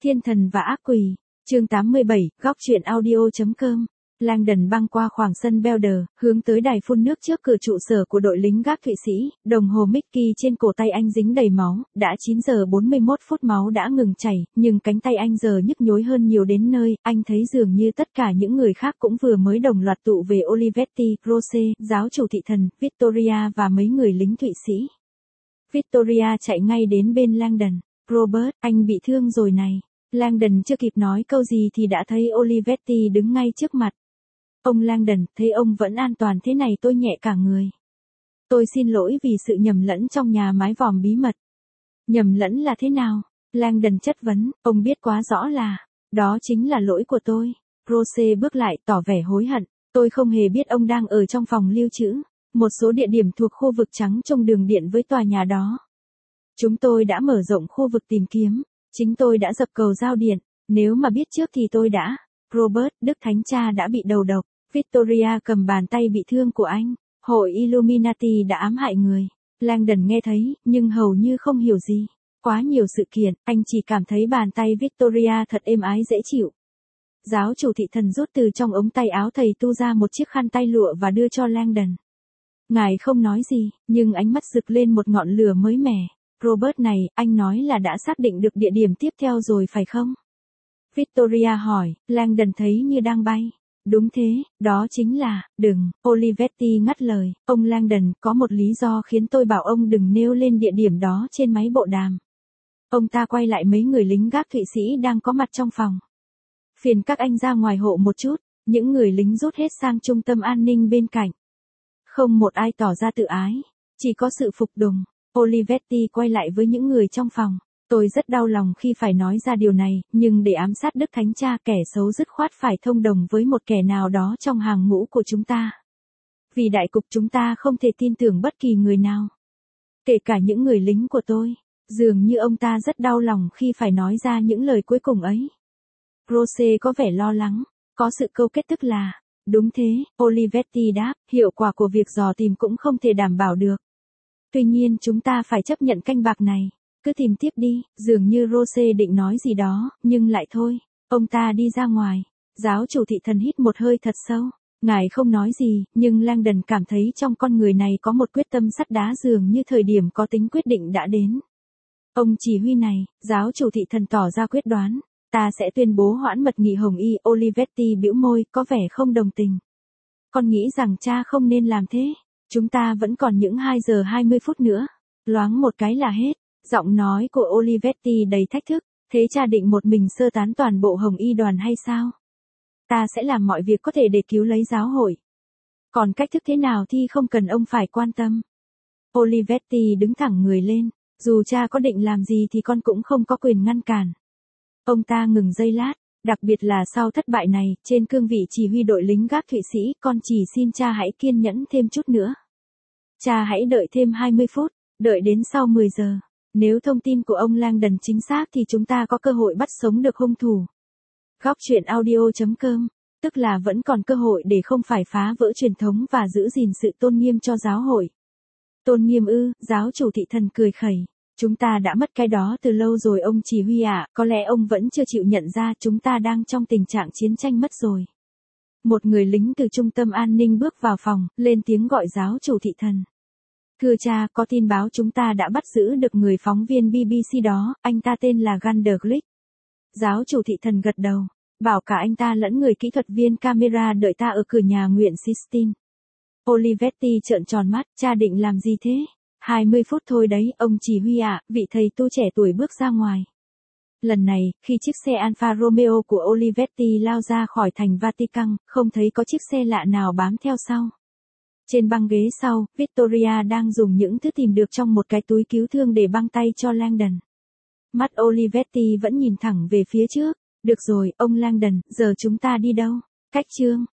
Thiên thần và ác quỷ, chương 87, góc truyện audio.com. Langdon băng qua khoảng sân Belder, hướng tới đài phun nước trước cửa trụ sở của đội lính gác Thụy Sĩ, đồng hồ Mickey trên cổ tay anh dính đầy máu, đã 9 giờ 41 phút máu đã ngừng chảy, nhưng cánh tay anh giờ nhức nhối hơn nhiều đến nơi, anh thấy dường như tất cả những người khác cũng vừa mới đồng loạt tụ về Olivetti, Rose, giáo chủ thị thần, Victoria và mấy người lính Thụy Sĩ. Victoria chạy ngay đến bên Langdon. Robert, anh bị thương rồi này. Langdon chưa kịp nói câu gì thì đã thấy Olivetti đứng ngay trước mặt. Ông Langdon, thấy ông vẫn an toàn thế này tôi nhẹ cả người. Tôi xin lỗi vì sự nhầm lẫn trong nhà mái vòm bí mật. Nhầm lẫn là thế nào? Langdon chất vấn, ông biết quá rõ là, đó chính là lỗi của tôi. Rose bước lại tỏ vẻ hối hận, tôi không hề biết ông đang ở trong phòng lưu trữ, một số địa điểm thuộc khu vực trắng trong đường điện với tòa nhà đó. Chúng tôi đã mở rộng khu vực tìm kiếm, chính tôi đã dập cầu giao điện, nếu mà biết trước thì tôi đã. Robert, Đức Thánh Cha đã bị đầu độc, Victoria cầm bàn tay bị thương của anh, hội Illuminati đã ám hại người. Langdon nghe thấy, nhưng hầu như không hiểu gì. Quá nhiều sự kiện, anh chỉ cảm thấy bàn tay Victoria thật êm ái dễ chịu. Giáo chủ thị thần rút từ trong ống tay áo thầy tu ra một chiếc khăn tay lụa và đưa cho Langdon. Ngài không nói gì, nhưng ánh mắt rực lên một ngọn lửa mới mẻ. Robert này, anh nói là đã xác định được địa điểm tiếp theo rồi phải không? Victoria hỏi, Langdon thấy như đang bay. Đúng thế, đó chính là, đừng, Olivetti ngắt lời, ông Langdon, có một lý do khiến tôi bảo ông đừng nêu lên địa điểm đó trên máy bộ đàm. Ông ta quay lại mấy người lính gác Thụy Sĩ đang có mặt trong phòng. Phiền các anh ra ngoài hộ một chút, những người lính rút hết sang trung tâm an ninh bên cạnh. Không một ai tỏ ra tự ái, chỉ có sự phục tùng. Olivetti quay lại với những người trong phòng. Tôi rất đau lòng khi phải nói ra điều này, nhưng để ám sát Đức Thánh Cha kẻ xấu dứt khoát phải thông đồng với một kẻ nào đó trong hàng ngũ của chúng ta. Vì đại cục chúng ta không thể tin tưởng bất kỳ người nào. Kể cả những người lính của tôi. Dường như ông ta rất đau lòng khi phải nói ra những lời cuối cùng ấy. Rose có vẻ lo lắng. Có sự câu kết tức là, đúng thế, Olivetti đáp, hiệu quả của việc dò tìm cũng không thể đảm bảo được. Tuy nhiên chúng ta phải chấp nhận canh bạc này. Cứ tìm tiếp đi, dường như Rose định nói gì đó, nhưng lại thôi. Ông ta đi ra ngoài. Giáo chủ thị thần hít một hơi thật sâu. Ngài không nói gì, nhưng Langdon cảm thấy trong con người này có một quyết tâm sắt đá dường như thời điểm có tính quyết định đã đến. Ông chỉ huy này, giáo chủ thị thần tỏ ra quyết đoán. Ta sẽ tuyên bố hoãn mật nghị Hồng Y. Olivetti bĩu môi, có vẻ không đồng tình. Con nghĩ rằng cha không nên làm thế. Chúng ta vẫn còn những 2 giờ 20 phút nữa. Loáng một cái là hết. Giọng nói của Olivetti đầy thách thức. Thế cha định một mình sơ tán toàn bộ Hồng Y đoàn hay sao? Ta sẽ làm mọi việc có thể để cứu lấy giáo hội. Còn cách thức thế nào thì không cần ông phải quan tâm. Olivetti đứng thẳng người lên. Dù cha có định làm gì thì con cũng không có quyền ngăn cản. Ông ta ngừng giây lát. Đặc biệt là sau thất bại này, trên cương vị chỉ huy đội lính gác Thụy Sĩ, con chỉ xin cha hãy kiên nhẫn thêm chút nữa. Cha hãy đợi thêm 20 phút, đợi đến sau 10 giờ. Nếu thông tin của ông Langdon chính xác thì chúng ta có cơ hội bắt sống được hung thủ. Góc truyện audio.com, tức là vẫn còn cơ hội để không phải phá vỡ truyền thống và giữ gìn sự tôn nghiêm cho giáo hội. Tôn nghiêm ư? Giáo chủ thị thần cười khẩy. Chúng ta đã mất cái đó từ lâu rồi ông chỉ huy ạ, có lẽ ông vẫn chưa chịu nhận ra chúng ta đang trong tình trạng chiến tranh mất rồi. Một người lính từ trung tâm an ninh bước vào phòng, lên tiếng gọi giáo chủ thị thần. Thưa cha, có tin báo chúng ta đã bắt giữ được người phóng viên BBC đó, anh ta tên là Ganderglick. Giáo chủ thị thần gật đầu, bảo cả anh ta lẫn người kỹ thuật viên camera đợi ta ở cửa nhà nguyện Sistine. Olivetti trợn tròn mắt, cha định làm gì thế? 20 phút thôi đấy, ông chỉ huy ạ, vị thầy tu trẻ tuổi bước ra ngoài. Lần này, khi chiếc xe Alfa Romeo của Olivetti lao ra khỏi thành Vatican, không thấy có chiếc xe lạ nào bám theo sau. Trên băng ghế sau, Victoria đang dùng những thứ tìm được trong một cái túi cứu thương để băng tay cho Langdon. Mắt Olivetti vẫn nhìn thẳng về phía trước. Được rồi, ông Langdon, giờ chúng ta đi đâu? Cách chương.